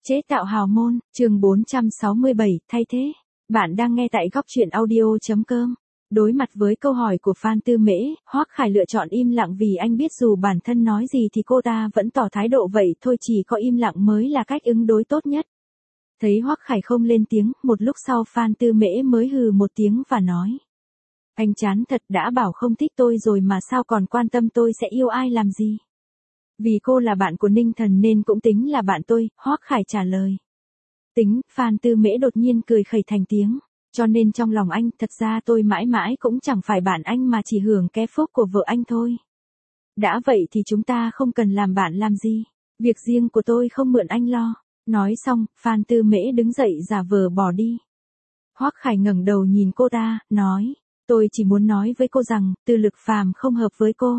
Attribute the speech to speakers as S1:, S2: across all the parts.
S1: Chế tạo hào môn, chương 467, thay thế. Bạn đang nghe tại góc truyện audio.com. Đối mặt với câu hỏi của Phan Tư Mễ, Hoắc Khải lựa chọn im lặng vì anh biết dù bản thân nói gì thì cô ta vẫn tỏ thái độ vậy thôi, chỉ có im lặng mới là cách ứng đối tốt nhất. Thấy Hoắc Khải không lên tiếng, một lúc sau Phan Tư Mễ mới hừ một tiếng và nói. Anh chán thật, đã bảo không thích tôi rồi mà sao còn quan tâm tôi sẽ yêu ai làm gì. Vì cô là bạn của Ninh Thần nên cũng tính là bạn tôi, Hoắc Khải trả lời. Tính, Phan Tư Mễ đột nhiên cười khẩy thành tiếng. Cho nên trong lòng anh, thật ra tôi mãi mãi cũng chẳng phải bạn anh mà chỉ hưởng cái phúc của vợ anh thôi. Đã vậy thì chúng ta không cần làm bạn làm gì. Việc riêng của tôi không mượn anh lo. Nói xong, Phan Tư Mễ đứng dậy giả vờ bỏ đi. Hoắc Khải ngẩng đầu nhìn cô ta, nói. Tôi chỉ muốn nói với cô rằng, Từ Lực Phàm không hợp với cô.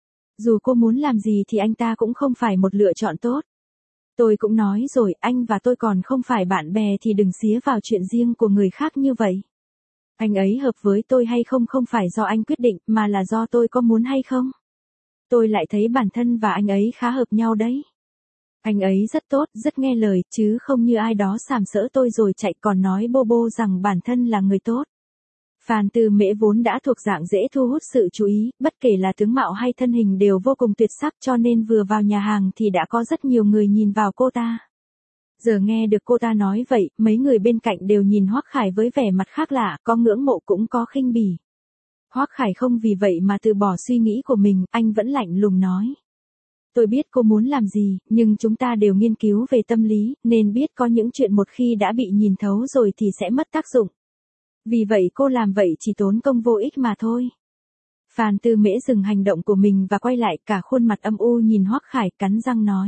S1: Dù cô muốn làm gì thì anh ta cũng không phải một lựa chọn tốt. Tôi cũng nói rồi, anh và tôi còn không phải bạn bè thì đừng xía vào chuyện riêng của người khác như vậy. Anh ấy hợp với tôi hay không không phải do anh quyết định, mà là do tôi có muốn hay không. Tôi lại thấy bản thân và anh ấy khá hợp nhau đấy. Anh ấy rất tốt, rất nghe lời, chứ không như ai đó sàm sỡ tôi rồi chạy còn nói bô bô rằng bản thân là người tốt. Phan Tư Mễ vốn đã thuộc dạng dễ thu hút sự chú ý, bất kể là tướng mạo hay thân hình đều vô cùng tuyệt sắc, cho nên vừa vào nhà hàng thì đã có rất nhiều người nhìn vào cô ta. Giờ nghe được cô ta nói vậy, mấy người bên cạnh đều nhìn Hoắc Khải với vẻ mặt khác lạ, có ngưỡng mộ cũng có khinh bỉ. Hoắc Khải không vì vậy mà từ bỏ suy nghĩ của mình, anh vẫn lạnh lùng nói. Tôi biết cô muốn làm gì, nhưng chúng ta đều nghiên cứu về tâm lý, nên biết có những chuyện một khi đã bị nhìn thấu rồi thì sẽ mất tác dụng. Vì vậy cô làm vậy chỉ tốn công vô ích mà thôi. Phan Tư Mễ dừng hành động của mình và quay lại, cả khuôn mặt âm u nhìn Hoắc Khải, cắn răng nói.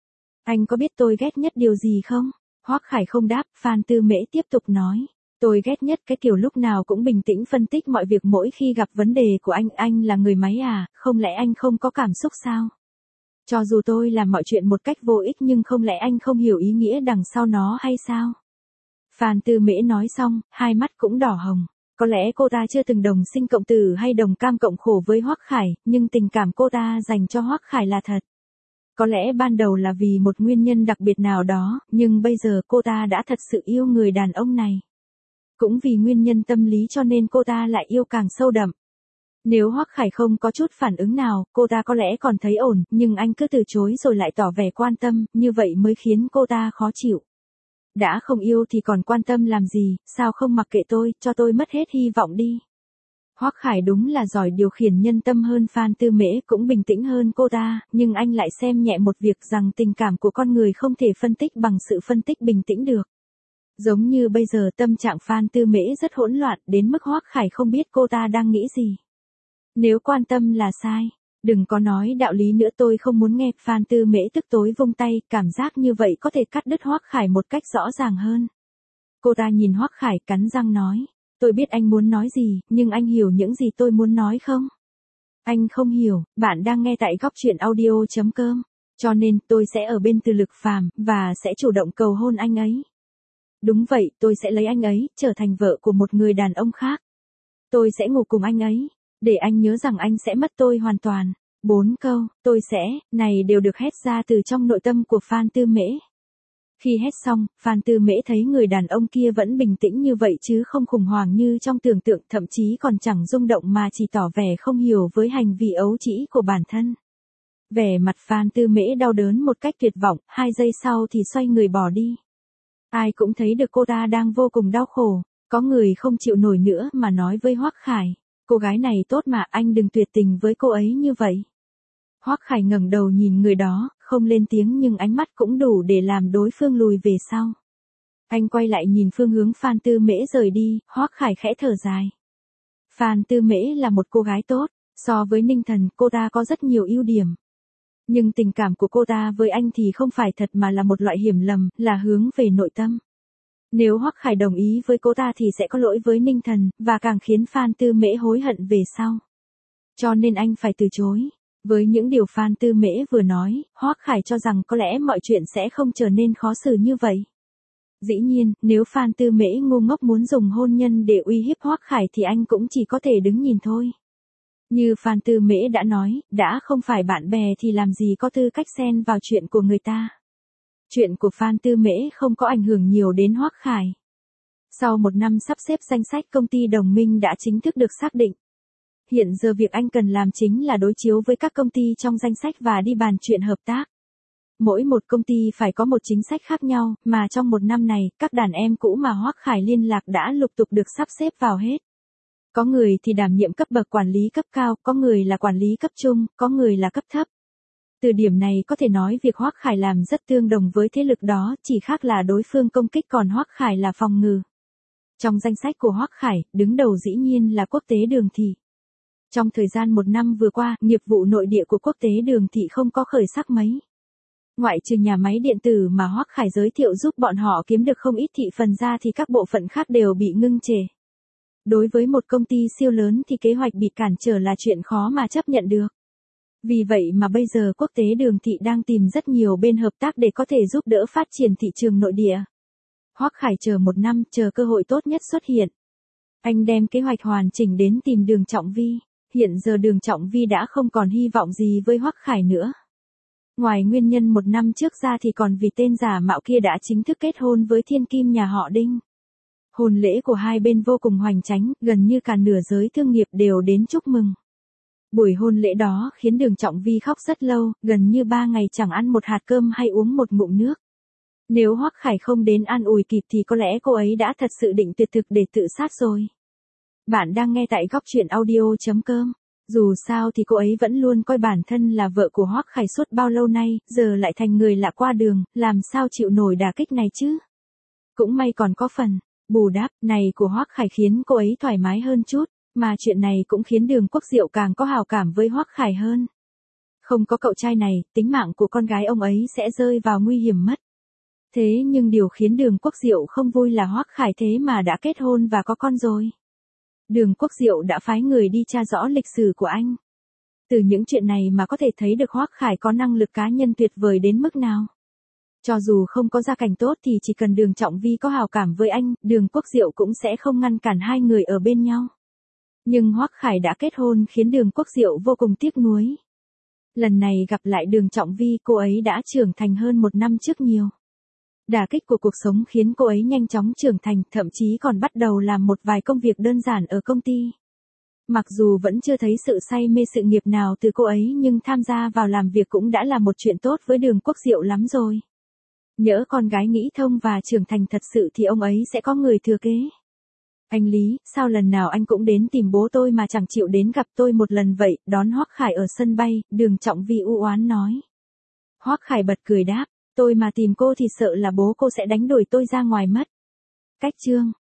S1: Anh có biết tôi ghét nhất điều gì không? Hoắc Khải không đáp, Phan Tư Mễ tiếp tục nói. Tôi ghét nhất cái kiểu lúc nào cũng bình tĩnh phân tích mọi việc mỗi khi gặp vấn đề của anh là người máy à, không lẽ anh không có cảm xúc sao? Cho dù tôi làm mọi chuyện một cách vô ích nhưng không lẽ anh không hiểu ý nghĩa đằng sau nó hay sao? Phan Tư Mễ nói xong, hai mắt cũng đỏ hồng. Có lẽ cô ta chưa từng đồng sinh cộng tử hay đồng cam cộng khổ với Hoắc Khải, nhưng tình cảm cô ta dành cho Hoắc Khải là thật. Có lẽ ban đầu là vì một nguyên nhân đặc biệt nào đó, nhưng bây giờ cô ta đã thật sự yêu người đàn ông này. Cũng vì nguyên nhân tâm lý cho nên cô ta lại yêu càng sâu đậm. Nếu Hoắc Khải không có chút phản ứng nào, cô ta có lẽ còn thấy ổn, nhưng anh cứ từ chối rồi lại tỏ vẻ quan tâm, như vậy mới khiến cô ta khó chịu. Đã không yêu thì còn quan tâm làm gì, sao không mặc kệ tôi, cho tôi mất hết hy vọng đi. Hoắc Khải đúng là giỏi điều khiển nhân tâm hơn Phan Tư Mễ, cũng bình tĩnh hơn cô ta, nhưng anh lại xem nhẹ một việc rằng tình cảm của con người không thể phân tích bằng sự phân tích bình tĩnh được. Giống như bây giờ tâm trạng Phan Tư Mễ rất hỗn loạn, đến mức Hoắc Khải không biết cô ta đang nghĩ gì. Nếu quan tâm là sai, đừng có nói đạo lý nữa, tôi không muốn nghe. Phan Tư Mễ tức tối vung tay, cảm giác như vậy có thể cắt đứt Hoắc Khải một cách rõ ràng hơn. Cô ta nhìn Hoắc Khải, cắn răng nói, tôi biết anh muốn nói gì, nhưng anh hiểu những gì tôi muốn nói không? Anh không hiểu, bạn đang nghe tại góc truyện audio.com, cho nên tôi sẽ ở bên Từ Lực Phàm và sẽ chủ động cầu hôn anh ấy. Đúng vậy, tôi sẽ lấy anh ấy, trở thành vợ của một người đàn ông khác. Tôi sẽ ngủ cùng anh ấy. Để anh nhớ rằng anh sẽ mất tôi hoàn toàn. 4 câu, tôi sẽ, này đều được hét ra từ trong nội tâm của Phan Tư Mễ. Khi hét xong, Phan Tư Mễ thấy người đàn ông kia vẫn bình tĩnh như vậy chứ không khủng hoảng như trong tưởng tượng, thậm chí còn chẳng rung động mà chỉ tỏ vẻ không hiểu với hành vi ấu trĩ của bản thân. Vẻ mặt Phan Tư Mễ đau đớn một cách tuyệt vọng, 2 giây sau thì xoay người bỏ đi. Ai cũng thấy được cô ta đang vô cùng đau khổ, có người không chịu nổi nữa mà nói với Hoắc Khải. Cô gái này tốt mà, anh đừng tuyệt tình với cô ấy như vậy. Hoắc Khải ngẩng đầu nhìn người đó, không lên tiếng nhưng ánh mắt cũng đủ để làm đối phương lùi về sau. Anh quay lại nhìn phương hướng Phan Tư Mễ rời đi, Hoắc Khải khẽ thở dài. Phan Tư Mễ là một cô gái tốt, so với Ninh Thần cô ta có rất nhiều ưu điểm. Nhưng tình cảm của cô ta với anh thì không phải thật mà là một loại hiểu lầm, là hướng về nội tâm. Nếu Hoắc Khải đồng ý với cô ta thì sẽ có lỗi với Ninh Thần, và càng khiến Phan Tư Mễ hối hận về sau. Cho nên anh phải từ chối. Với những điều Phan Tư Mễ vừa nói, Hoắc Khải cho rằng có lẽ mọi chuyện sẽ không trở nên khó xử như vậy. Dĩ nhiên, nếu Phan Tư Mễ ngu ngốc muốn dùng hôn nhân để uy hiếp Hoắc Khải thì anh cũng chỉ có thể đứng nhìn thôi. Như Phan Tư Mễ đã nói, đã không phải bạn bè thì làm gì có tư cách xen vào chuyện của người ta. Chuyện của Phan Tư Mễ không có ảnh hưởng nhiều đến Hoắc Khải. Sau một năm sắp xếp danh sách công ty đồng minh đã chính thức được xác định. Hiện giờ việc anh cần làm chính là đối chiếu với các công ty trong danh sách và đi bàn chuyện hợp tác. Mỗi một công ty phải có một chính sách khác nhau, mà trong một năm này, các đàn em cũ mà Hoắc Khải liên lạc đã lục tục được sắp xếp vào hết. Có người thì đảm nhiệm cấp bậc quản lý cấp cao, có người là quản lý cấp trung, có người là cấp thấp. Từ điểm này có thể nói việc Hoắc Khải làm rất tương đồng với thế lực đó, chỉ khác là đối phương công kích còn Hoắc Khải là phòng ngự. Trong danh sách của Hoắc Khải, đứng đầu dĩ nhiên là Quốc tế Đường Thị. Trong thời gian một năm vừa qua, nghiệp vụ nội địa của Quốc tế Đường Thị không có khởi sắc mấy. Ngoại trừ nhà máy điện tử mà Hoắc Khải giới thiệu giúp bọn họ kiếm được không ít thị phần ra thì các bộ phận khác đều bị ngưng trệ. Đối với một công ty siêu lớn thì kế hoạch bị cản trở là chuyện khó mà chấp nhận được. Vì vậy mà bây giờ Quốc tế Đường Thị đang tìm rất nhiều bên hợp tác để có thể giúp đỡ phát triển thị trường nội địa. Hoắc Khải chờ một năm, chờ cơ hội tốt nhất xuất hiện. Anh đem kế hoạch hoàn chỉnh đến tìm Đường Trọng Vi. Hiện giờ Đường Trọng Vi đã không còn hy vọng gì với Hoắc Khải nữa. Ngoài nguyên nhân một năm trước ra thì còn vì tên giả mạo kia đã chính thức kết hôn với thiên kim nhà họ Đinh. Hôn lễ của hai bên vô cùng hoành tráng, gần như cả nửa giới thương nghiệp đều đến chúc mừng. Buổi hôn lễ đó khiến Đường Trọng Vi khóc rất lâu, gần như 3 ngày chẳng ăn một hạt cơm hay uống một ngụm nước. Nếu Hoắc Khải không đến an ủi kịp thì có lẽ cô ấy đã thật sự định tuyệt thực để tự sát rồi. Bạn đang nghe tại góc truyện audio.com. Dù sao thì cô ấy vẫn luôn coi bản thân là vợ của Hoắc Khải suốt bao lâu nay, giờ lại thành người lạ qua đường, làm sao chịu nổi đả kích này chứ? Cũng may còn có phần bù đắp này của Hoắc Khải khiến cô ấy thoải mái hơn chút, mà chuyện này cũng khiến Đường Quốc Diệu càng có hào cảm với Hoắc Khải hơn. Không có cậu trai này, tính mạng của con gái ông ấy sẽ rơi vào nguy hiểm mất. Thế nhưng điều khiến Đường Quốc Diệu không vui là Hoắc Khải thế mà đã kết hôn và có con rồi. Đường Quốc Diệu đã phái người đi tra rõ lịch sử của anh. Từ những chuyện này mà có thể thấy được Hoắc Khải có năng lực cá nhân tuyệt vời đến mức nào. Cho dù không có gia cảnh tốt thì chỉ cần Đường Trọng Vi có hào cảm với anh, Đường Quốc Diệu cũng sẽ không ngăn cản hai người ở bên nhau. Nhưng Hoắc Khải đã kết hôn khiến Đường Quốc Diệu vô cùng tiếc nuối. Lần này gặp lại Đường Trọng Vi, cô ấy đã trưởng thành hơn một năm trước nhiều. Đả kích của cuộc sống khiến cô ấy nhanh chóng trưởng thành, thậm chí còn bắt đầu làm một vài công việc đơn giản ở công ty. Mặc dù vẫn chưa thấy sự say mê sự nghiệp nào từ cô ấy nhưng tham gia vào làm việc cũng đã là một chuyện tốt với Đường Quốc Diệu lắm rồi. Nhỡ con gái nghĩ thông và trưởng thành thật sự thì ông ấy sẽ có người thừa kế. Anh Lý, sao lần nào anh cũng đến tìm bố tôi mà chẳng chịu đến gặp tôi một lần vậy? Đón Hoắc Khải ở sân bay, Đường Trọng Vi u oán nói. Hoắc Khải bật cười đáp, tôi mà tìm cô thì sợ là bố cô sẽ đánh đuổi tôi ra ngoài mất. Cách chương